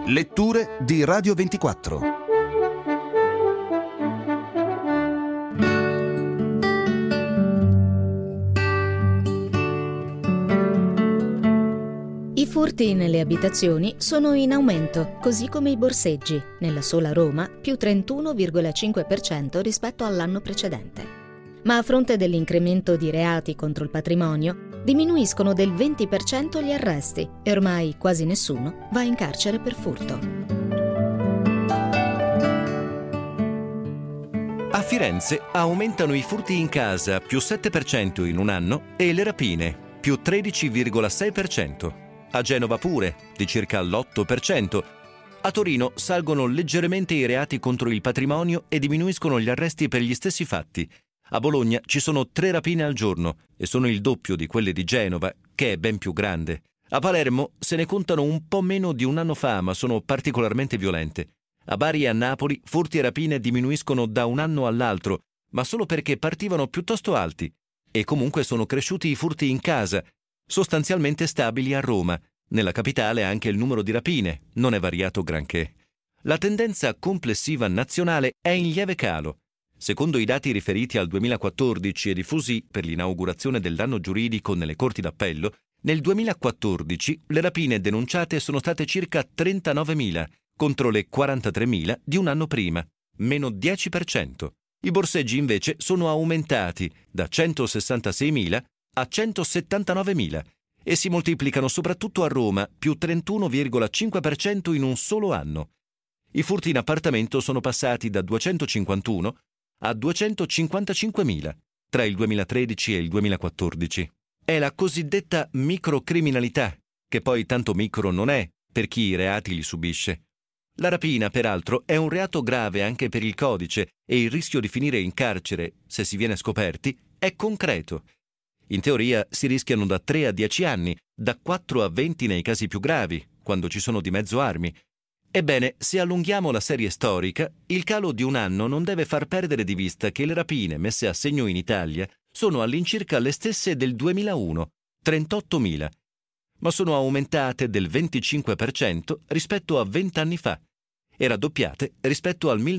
Letture di Radio 24. I furti nelle abitazioni sono in aumento, così come i borseggi, nella sola Roma più 31,5% rispetto all'anno precedente. Ma a fronte dell'incremento di reati contro il patrimonio, diminuiscono del 20% gli arresti e ormai quasi nessuno va in carcere per furto. A Firenze aumentano i furti in casa più 7% in un anno e le rapine più 13,6%. A Genova pure, di circa l'8%. A Torino salgono leggermente i reati contro il patrimonio e diminuiscono gli arresti per gli stessi fatti. A Bologna ci sono 3 rapine al giorno e sono il doppio di quelle di Genova, che è ben più grande. A Palermo se ne contano un po' meno di un anno fa, ma sono particolarmente violente. A Bari e a Napoli furti e rapine diminuiscono da un anno all'altro, ma solo perché partivano piuttosto alti. E comunque sono cresciuti i furti in casa, sostanzialmente stabili a Roma. Nella capitale anche il numero di rapine non è variato granché. La tendenza complessiva nazionale è in lieve calo. Secondo i dati riferiti al 2014 e diffusi per l'inaugurazione del danno giuridico nelle corti d'appello, nel 2014 le rapine denunciate sono state circa 39.000 contro le 43.000 di un anno prima, meno 10%. I borseggi invece sono aumentati da 166.000 a 179.000 e si moltiplicano soprattutto a Roma, più 31,5% in un solo anno. I furti in appartamento sono passati da 251 a 255.000 tra il 2013 e il 2014. È la cosiddetta microcriminalità, che poi tanto micro non è per chi i reati li subisce. La rapina, peraltro, è un reato grave anche per il codice e il rischio di finire in carcere, se si viene scoperti, è concreto. In teoria si rischiano da 3 a 10 anni, da 4 a 20 nei casi più gravi, quando ci sono di mezzo armi. Ebbene, se allunghiamo la serie storica, il calo di un anno non deve far perdere di vista che le rapine messe a segno in Italia sono all'incirca le stesse del 2001, 38.000, ma sono aumentate del 25% rispetto a 20 anni fa e raddoppiate rispetto al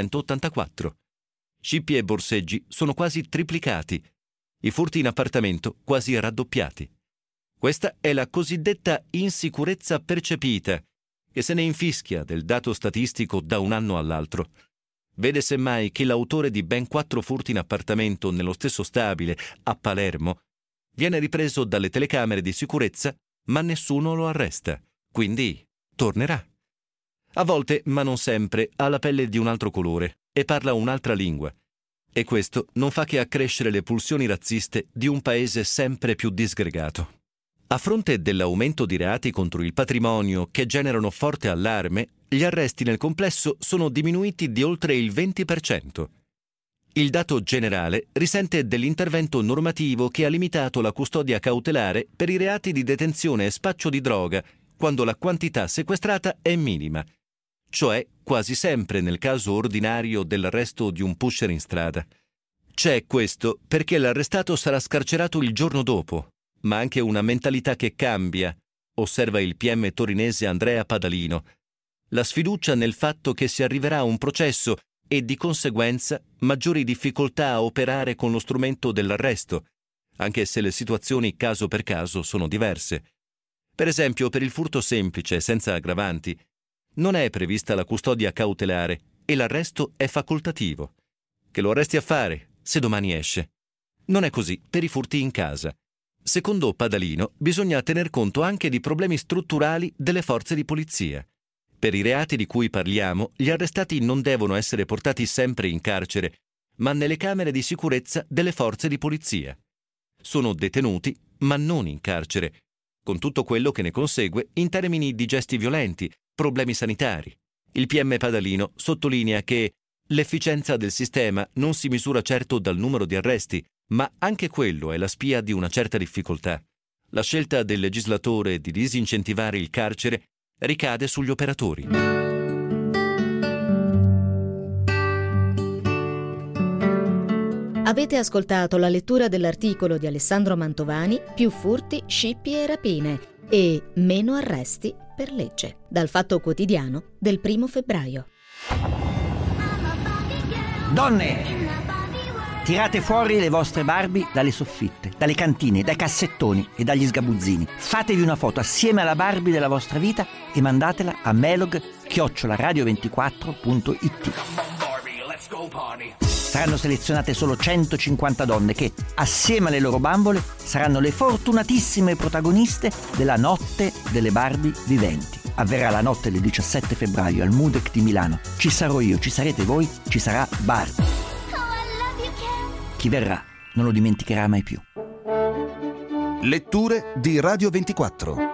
1984. Scippi e borseggi sono quasi triplicati, i furti in appartamento quasi raddoppiati. Questa è la cosiddetta insicurezza percepita, che se ne infischia del dato statistico da un anno all'altro. Vede semmai che l'autore di ben 4 furti in appartamento nello stesso stabile, a Palermo, viene ripreso dalle telecamere di sicurezza, ma nessuno lo arresta, quindi tornerà. A volte, ma non sempre, ha la pelle di un altro colore e parla un'altra lingua. E questo non fa che accrescere le pulsioni razziste di un paese sempre più disgregato. A fronte dell'aumento di reati contro il patrimonio che generano forte allarme, gli arresti nel complesso sono diminuiti di oltre il 20%. Il dato generale risente dell'intervento normativo che ha limitato la custodia cautelare per i reati di detenzione e spaccio di droga, quando la quantità sequestrata è minima, cioè quasi sempre nel caso ordinario dell'arresto di un pusher in strada. C'è questo perché l'arrestato sarà scarcerato il giorno dopo, ma anche una mentalità che cambia, osserva il PM torinese Andrea Padalino. La sfiducia nel fatto che si arriverà a un processo e di conseguenza maggiori difficoltà a operare con lo strumento dell'arresto, anche se le situazioni caso per caso sono diverse. Per esempio, per il furto semplice senza aggravanti, non è prevista la custodia cautelare e l'arresto è facoltativo. Che lo resti a fare se domani esce. Non è così per i furti in casa. Secondo Padalino, bisogna tener conto anche di problemi strutturali delle forze di polizia. Per i reati di cui parliamo, gli arrestati non devono essere portati sempre in carcere, ma nelle camere di sicurezza delle forze di polizia. Sono detenuti, ma non in carcere, con tutto quello che ne consegue in termini di gesti violenti, problemi sanitari. Il PM Padalino sottolinea che l'efficienza del sistema non si misura certo dal numero di arresti, ma anche quello è la spia di una certa difficoltà. La scelta del legislatore di disincentivare il carcere ricade sugli operatori. Avete ascoltato la lettura dell'articolo di Alessandro Mantovani, Più furti, scippi e rapine e meno arresti per legge. Dal Fatto Quotidiano del 1 febbraio. Donne! Tirate fuori le vostre Barbie dalle soffitte, dalle cantine, dai cassettoni e dagli sgabuzzini. Fatevi una foto assieme alla Barbie della vostra vita e mandatela a melog@radio24.it. Saranno selezionate solo 150 donne che, assieme alle loro bambole, saranno le fortunatissime protagoniste della Notte delle Barbie Viventi. Avverrà la notte del 17 febbraio al Mudec di Milano. Ci sarò io, ci sarete voi, ci sarà Barbie. Chi verrà non lo dimenticherà mai più. Letture di Radio 24.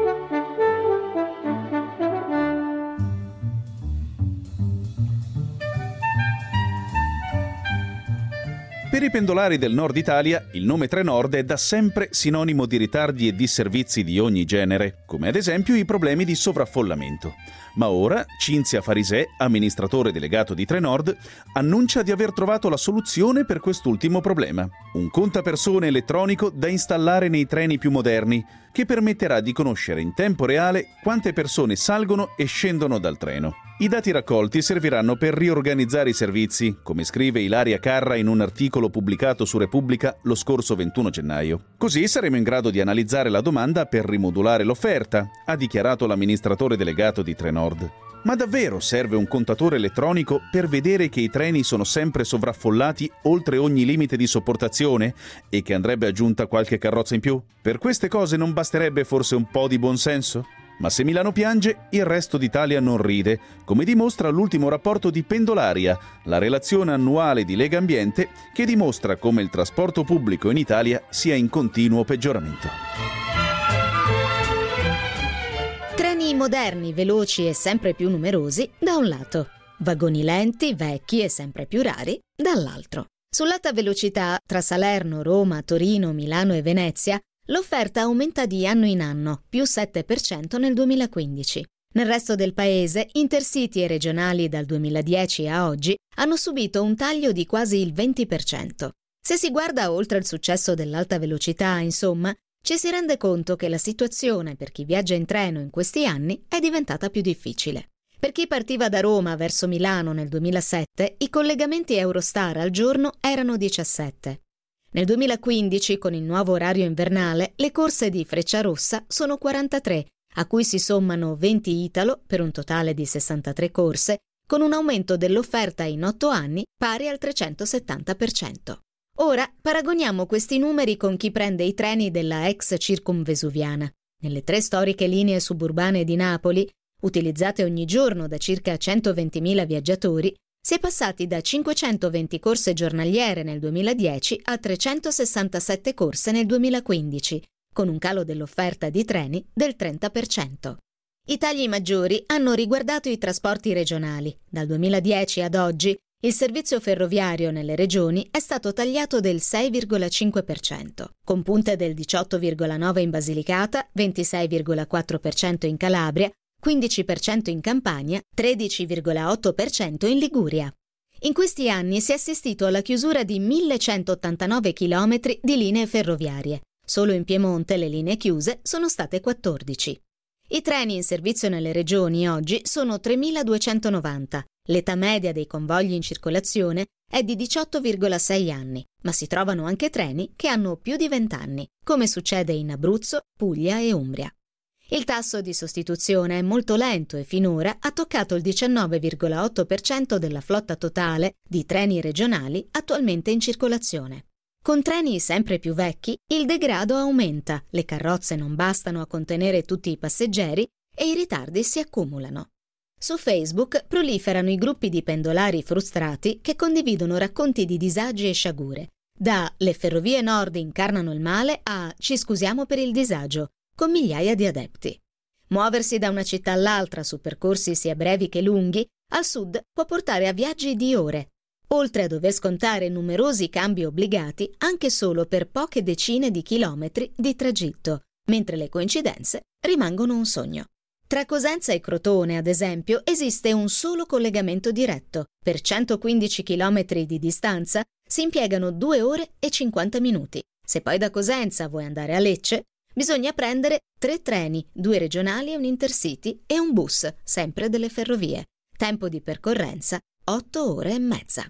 Per i pendolari del nord Italia, il nome Trenord è da sempre sinonimo di ritardi e disservizi di ogni genere, come ad esempio i problemi di sovraffollamento. Ma ora Cinzia Farisè, amministratore delegato di Trenord, annuncia di aver trovato la soluzione per quest'ultimo problema. Un contapersone elettronico da installare nei treni più moderni, che permetterà di conoscere in tempo reale quante persone salgono e scendono dal treno. I dati raccolti serviranno per riorganizzare i servizi, come scrive Ilaria Carra in un articolo pubblicato su Repubblica lo scorso 21 gennaio. Così saremo in grado di analizzare la domanda per rimodulare l'offerta, ha dichiarato l'amministratore delegato di Trenord. Ma davvero serve un contatore elettronico per vedere che i treni sono sempre sovraffollati oltre ogni limite di sopportazione e che andrebbe aggiunta qualche carrozza in più? Per queste cose non basterebbe forse un po' di buonsenso? Ma se Milano piange, il resto d'Italia non ride, come dimostra l'ultimo rapporto di Pendolaria, la relazione annuale di Lega Ambiente, che dimostra come il trasporto pubblico in Italia sia in continuo peggioramento. Treni moderni, veloci e sempre più numerosi, da un lato. Vagoni lenti, vecchi e sempre più rari, dall'altro. Sull'alta velocità, tra Salerno, Roma, Torino, Milano e Venezia, l'offerta aumenta di anno in anno, più 7% nel 2015. Nel resto del paese, intercity e regionali dal 2010 a oggi hanno subito un taglio di quasi il 20%. Se si guarda oltre il successo dell'alta velocità, insomma, ci si rende conto che la situazione per chi viaggia in treno in questi anni è diventata più difficile. Per chi partiva da Roma verso Milano nel 2007, i collegamenti Eurostar al giorno erano 17. Nel 2015, con il nuovo orario invernale, le corse di Frecciarossa sono 43, a cui si sommano 20 Italo, per un totale di 63 corse, con un aumento dell'offerta in 8 anni pari al 370%. Ora paragoniamo questi numeri con chi prende i treni della ex circumvesuviana. Nelle 3 storiche linee suburbane di Napoli, utilizzate ogni giorno da circa 120.000 viaggiatori, si è passati da 520 corse giornaliere nel 2010 a 367 corse nel 2015, con un calo dell'offerta di treni del 30%. I tagli maggiori hanno riguardato i trasporti regionali. Dal 2010 ad oggi il servizio ferroviario nelle regioni è stato tagliato del 6,5%, con punte del 18,9% in Basilicata, 26,4% in Calabria, 15% in Campania, 13,8% in Liguria. In questi anni si è assistito alla chiusura di 1.189 km di linee ferroviarie. Solo in Piemonte le linee chiuse sono state 14. I treni in servizio nelle regioni oggi sono 3.290. L'età media dei convogli in circolazione è di 18,6 anni, ma si trovano anche treni che hanno più di 20 anni, come succede in Abruzzo, Puglia e Umbria. Il tasso di sostituzione è molto lento e finora ha toccato il 19,8% della flotta totale di treni regionali attualmente in circolazione. Con treni sempre più vecchi, il degrado aumenta, le carrozze non bastano a contenere tutti i passeggeri e i ritardi si accumulano. Su Facebook proliferano i gruppi di pendolari frustrati che condividono racconti di disagi e sciagure. Da "Le ferrovie nord incarnano il male" a "Ci scusiamo per il disagio", con migliaia di adepti. Muoversi da una città all'altra su percorsi sia brevi che lunghi, al sud può portare a viaggi di ore, oltre a dover scontare numerosi cambi obbligati anche solo per poche decine di chilometri di tragitto, mentre le coincidenze rimangono un sogno. Tra Cosenza e Crotone, ad esempio, esiste un solo collegamento diretto. Per 115 chilometri di distanza si impiegano 2 ore e 50 minuti. Se poi da Cosenza vuoi andare a Lecce, Bisogna prendere 3 treni, 2 regionali e un intercity e un bus, sempre delle ferrovie. Tempo di percorrenza 8 ore e mezza.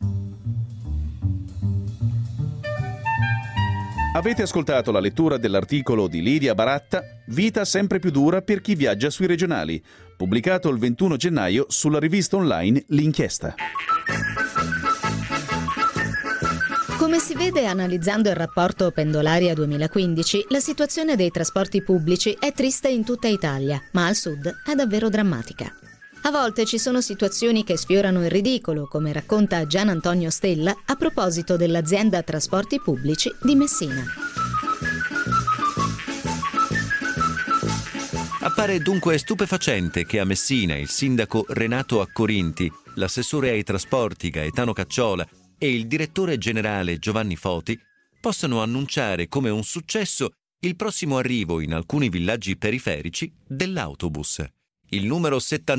Avete ascoltato la lettura dell'articolo di Lidia Baratta, Vita sempre più dura per chi viaggia sui regionali, pubblicato il 21 gennaio sulla rivista online L'Inchiesta. Come si vede analizzando il rapporto Pendolaria 2015, la situazione dei trasporti pubblici è triste in tutta Italia, ma al sud è davvero drammatica. A volte ci sono situazioni che sfiorano il ridicolo, come racconta Gian Antonio Stella a proposito dell'azienda trasporti pubblici di Messina. Appare dunque stupefacente che a Messina il sindaco Renato Accorinti, l'assessore ai trasporti Gaetano Cacciola e il direttore generale Giovanni Foti possano annunciare come un successo il prossimo arrivo in alcuni villaggi periferici dell'autobus. Il numero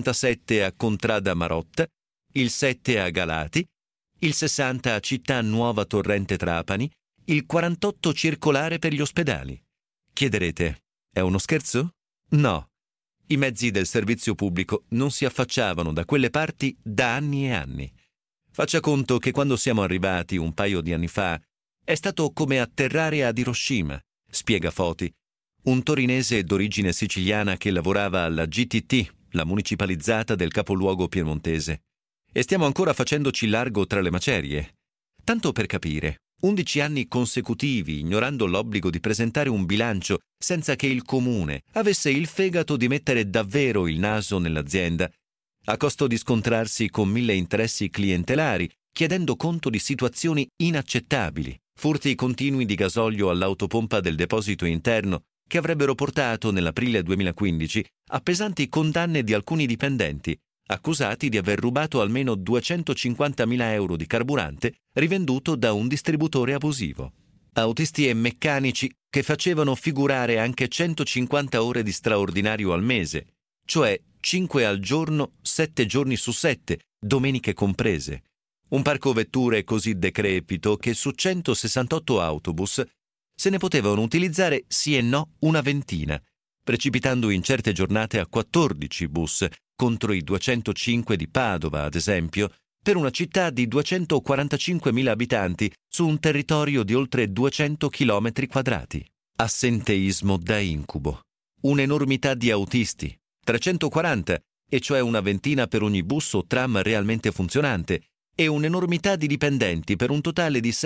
77 a Contrada Marotta, il 7 a Galati, il 60 a Città Nuova Torrente Trapani, il 48 circolare per gli ospedali. Chiederete, è uno scherzo? No. I mezzi del servizio pubblico non si affacciavano da quelle parti da anni e anni. Faccia conto che quando siamo arrivati un paio di anni fa è stato come atterrare ad Hiroshima, spiega Foti, un torinese d'origine siciliana che lavorava alla GTT, la municipalizzata del capoluogo piemontese. E stiamo ancora facendoci largo tra le macerie. Tanto per capire, 11 anni consecutivi ignorando l'obbligo di presentare un bilancio senza che il comune avesse il fegato di mettere davvero il naso nell'azienda, a costo di scontrarsi con 1000 interessi clientelari, chiedendo conto di situazioni inaccettabili, furti continui di gasolio all'autopompa del deposito interno, che avrebbero portato nell'aprile 2015 a pesanti condanne di alcuni dipendenti, accusati di aver rubato almeno 250.000 euro di carburante rivenduto da un distributore abusivo. Autisti e meccanici che facevano figurare anche 150 ore di straordinario al mese, cioè 5 al giorno, 7 giorni su 7, domeniche comprese. Un parco vetture così decrepito che su 168 autobus se ne potevano utilizzare sì e no una ventina, precipitando in certe giornate a 14 bus, contro i 205 di Padova, ad esempio, per una città di 245.000 abitanti su un territorio di oltre 200 km quadrati. Assenteismo da incubo. Un'enormità di autisti, 340, e cioè una ventina per ogni bus o tram realmente funzionante, e un'enormità di dipendenti per un totale di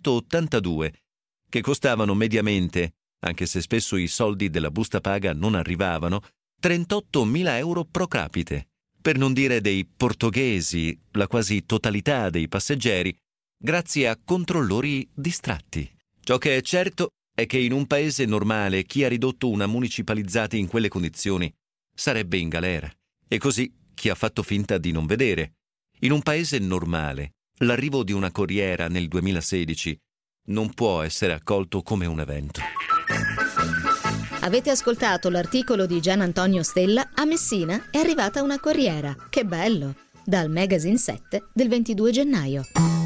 682, che costavano mediamente, anche se spesso i soldi della busta paga non arrivavano, 38.000 euro pro capite, per non dire dei portoghesi, la quasi totalità dei passeggeri, grazie a controllori distratti. Ciò che è certo è che in un paese normale chi ha ridotto una municipalizzata in quelle condizioni sarebbe in galera, e così chi ha fatto finta di non vedere. In un paese normale, l'arrivo di una corriera nel 2016 non può essere accolto come un evento. Avete ascoltato l'articolo di Gian Antonio Stella? A Messina è arrivata una corriera. Che bello! Dal Magazine 7 del 22 gennaio.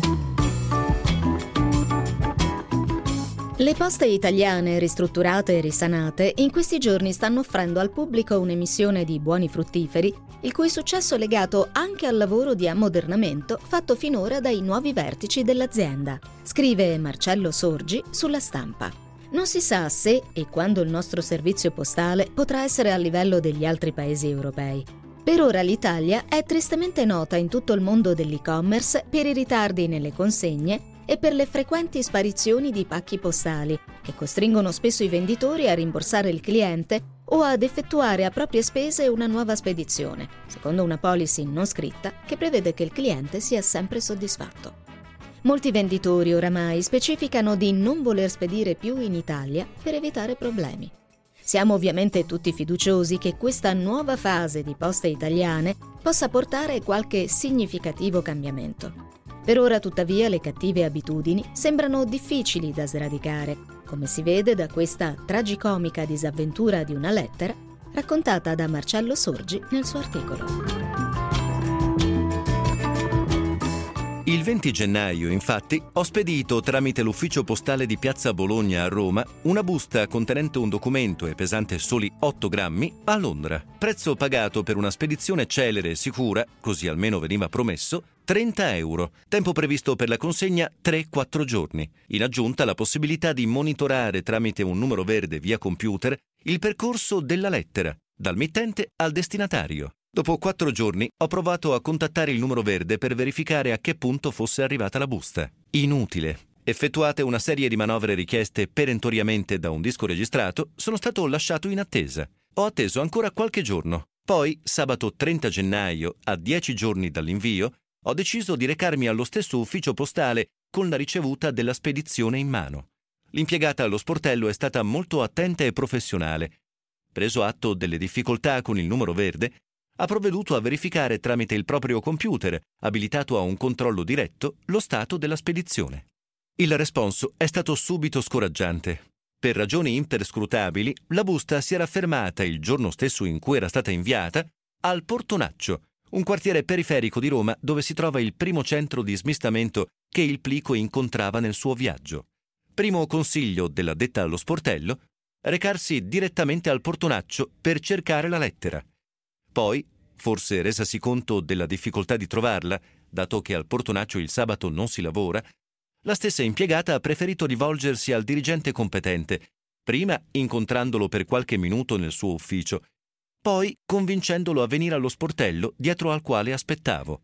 Le poste italiane, ristrutturate e risanate, in questi giorni stanno offrendo al pubblico un'emissione di buoni fruttiferi, il cui successo è legato anche al lavoro di ammodernamento fatto finora dai nuovi vertici dell'azienda, scrive Marcello Sorgi sulla Stampa. Non si sa se e quando il nostro servizio postale potrà essere a livello degli altri paesi europei. Per ora l'Italia è tristemente nota in tutto il mondo dell'e-commerce per i ritardi nelle consegne e per le frequenti sparizioni di pacchi postali, che costringono spesso i venditori a rimborsare il cliente o ad effettuare a proprie spese una nuova spedizione, secondo una policy non scritta che prevede che il cliente sia sempre soddisfatto. Molti venditori oramai specificano di non voler spedire più in Italia per evitare problemi. Siamo ovviamente tutti fiduciosi che questa nuova fase di poste italiane possa portare qualche significativo cambiamento. Per ora, tuttavia, le cattive abitudini sembrano difficili da sradicare, come si vede da questa tragicomica disavventura di una lettera raccontata da Marcello Sorgi nel suo articolo. Il 20 gennaio, infatti, ho spedito tramite l'ufficio postale di Piazza Bologna a Roma una busta contenente un documento e pesante soli 8 grammi a Londra. Prezzo pagato per una spedizione celere e sicura, così almeno veniva promesso, 30 euro. Tempo previsto per la consegna 3-4 giorni. In aggiunta la possibilità di monitorare tramite un numero verde via computer il percorso della lettera, dal mittente al destinatario. Dopo 4 giorni ho provato a contattare il numero verde per verificare a che punto fosse arrivata la busta. Inutile. Effettuate una serie di manovre richieste perentoriamente da un disco registrato, sono stato lasciato in attesa. Ho atteso ancora qualche giorno. Poi, sabato 30 gennaio, a 10 giorni dall'invio, ho deciso di recarmi allo stesso ufficio postale con la ricevuta della spedizione in mano. L'impiegata allo sportello è stata molto attenta e professionale. Preso atto delle difficoltà con il numero verde, ha provveduto a verificare tramite il proprio computer, abilitato a un controllo diretto, lo stato della spedizione. Il responso è stato subito scoraggiante. Per ragioni imperscrutabili, la busta si era fermata il giorno stesso in cui era stata inviata al Portonaccio, un quartiere periferico di Roma dove si trova il primo centro di smistamento che il plico incontrava nel suo viaggio. Primo consiglio dell'addetta allo sportello: recarsi direttamente al Portonaccio per cercare la lettera. Poi, forse resasi conto della difficoltà di trovarla, dato che al Portonaccio il sabato non si lavora, la stessa impiegata ha preferito rivolgersi al dirigente competente, prima incontrandolo per qualche minuto nel suo ufficio, poi convincendolo a venire allo sportello dietro al quale aspettavo.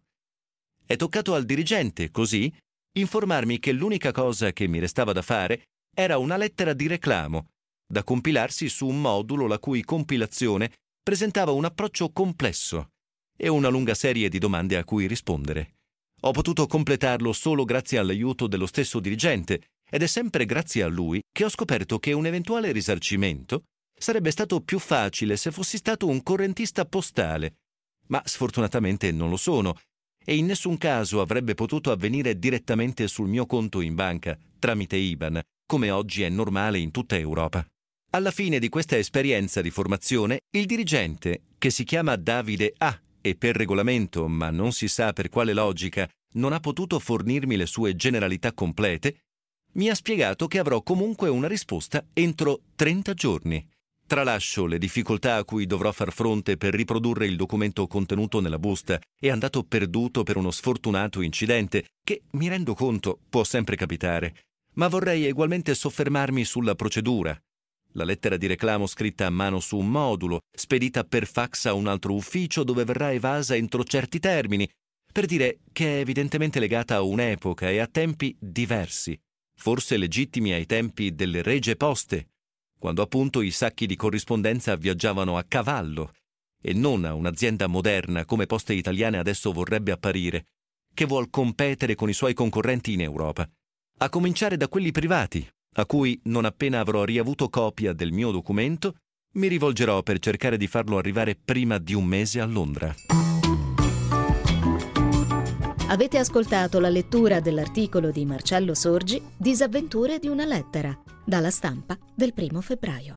È toccato al dirigente, così, informarmi che l'unica cosa che mi restava da fare era una lettera di reclamo, da compilarsi su un modulo la cui compilazione presentava un approccio complesso e una lunga serie di domande a cui rispondere. Ho potuto completarlo solo grazie all'aiuto dello stesso dirigente ed è sempre grazie a lui che ho scoperto che un eventuale risarcimento sarebbe stato più facile se fossi stato un correntista postale, ma sfortunatamente non lo sono e in nessun caso avrebbe potuto avvenire direttamente sul mio conto in banca, tramite IBAN, come oggi è normale in tutta Europa. Alla fine di questa esperienza di formazione, il dirigente, che si chiama Davide A. e per regolamento, ma non si sa per quale logica, non ha potuto fornirmi le sue generalità complete, mi ha spiegato che avrò comunque una risposta entro 30 giorni. Tralascio le difficoltà a cui dovrò far fronte per riprodurre il documento contenuto nella busta e andato perduto per uno sfortunato incidente, che, mi rendo conto, può sempre capitare, ma vorrei egualmente soffermarmi sulla procedura. La lettera di reclamo scritta a mano su un modulo, spedita per fax a un altro ufficio dove verrà evasa entro certi termini, per dire che è evidentemente legata a un'epoca e a tempi diversi, forse legittimi ai tempi delle regie poste, quando appunto i sacchi di corrispondenza viaggiavano a cavallo, e non a un'azienda moderna come Poste Italiane adesso vorrebbe apparire, che vuol competere con i suoi concorrenti in Europa, a cominciare da quelli privati, a cui, non appena avrò riavuto copia del mio documento, mi rivolgerò per cercare di farlo arrivare prima di un mese a Londra. Avete ascoltato la lettura dell'articolo di Marcello Sorgi, Disavventure di una lettera, dalla Stampa del 1 febbraio.